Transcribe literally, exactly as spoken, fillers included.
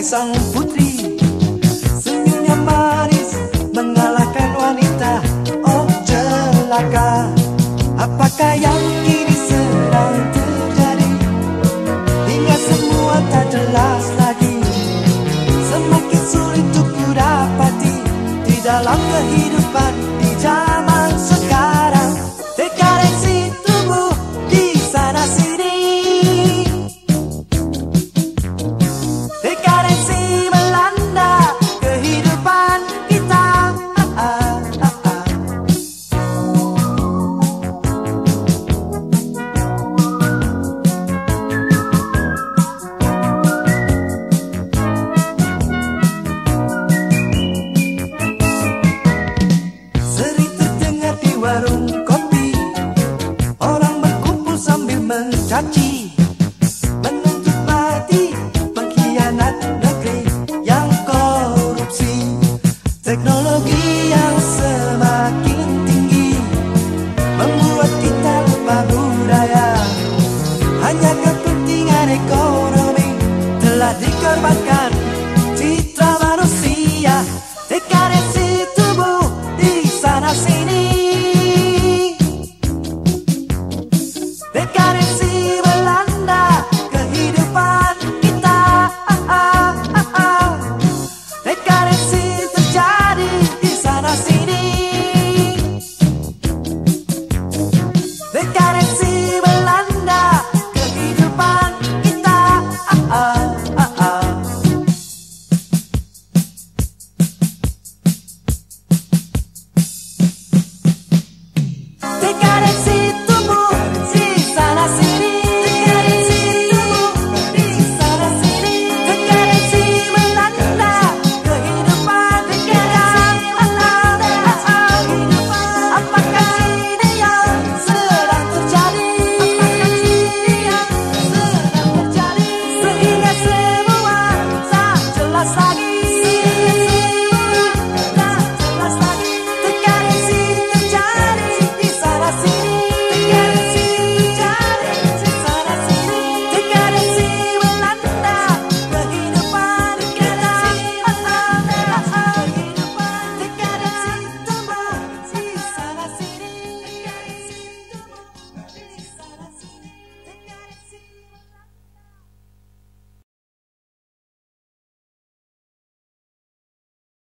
sang putri, senyumnya manis mengalahkan wanita. Oh celaka, apakah yang kini sedang terjadi, hingga semua tak jelas lagi. Semakin sulit untuk ku dapati di dalam kehidupan di zaman sekarang. Dekadensi tubuh di sana sini, dekadensi melanda kehidupan kita. ah, ah, ah, ah. Sering terdengar di warung kopi, orang berkumpul sambil mencaci, menuntut mati pengkhianat negeri yang korupsi. Teknologi yang semakin tinggi membuat kita lupa budaya, hanya kepentingan ekonomi telah dikorbankan